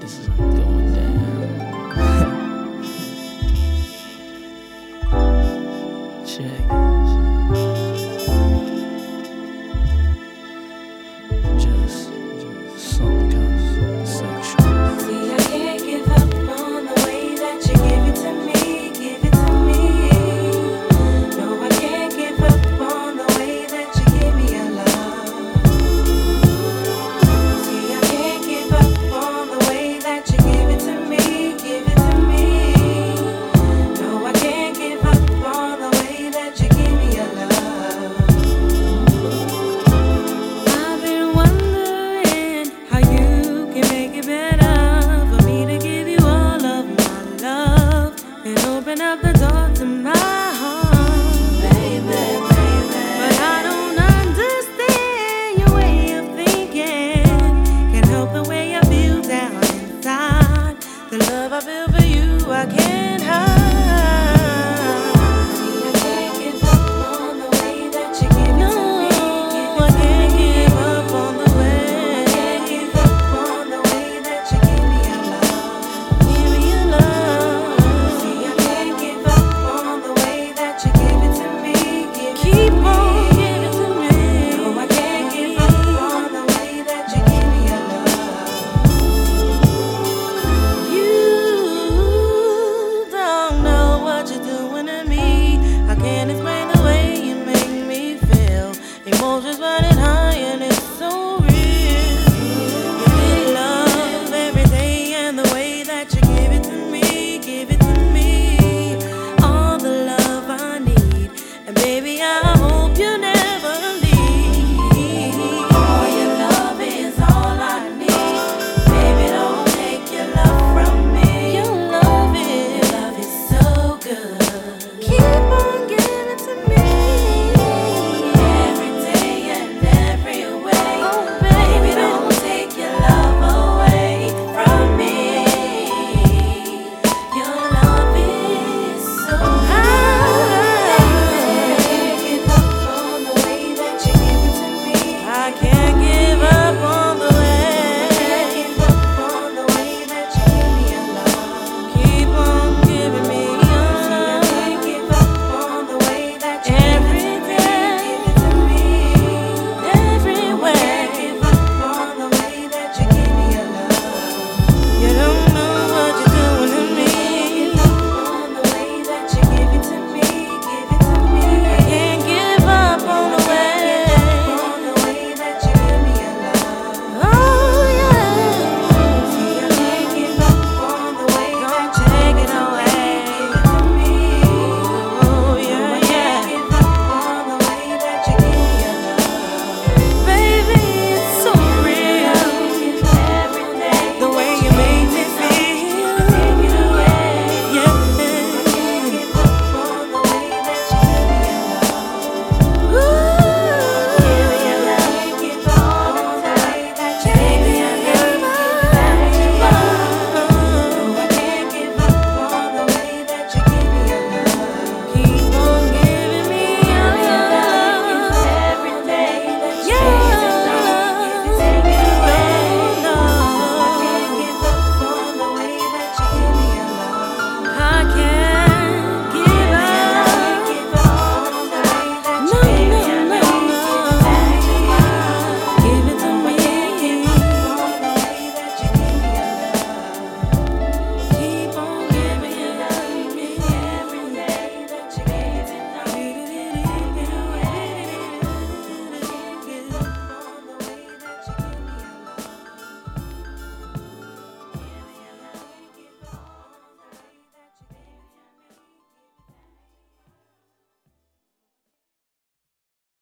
this is going down. Check. Just some kind of sexual. See, I can't give up on the way that you give it to me, give it to me. No, I can't give up on the way that you give me your love. See, I can't give up on the way that you give it to me, give it to me. No, I can't give up on the way that you give me your love. I've been wondering how you can make it better for me to give you all of my love and open up the door to my heart, baby, baby. But I don't understand your way of thinking. Can't help the way I feel down inside. The love I feel for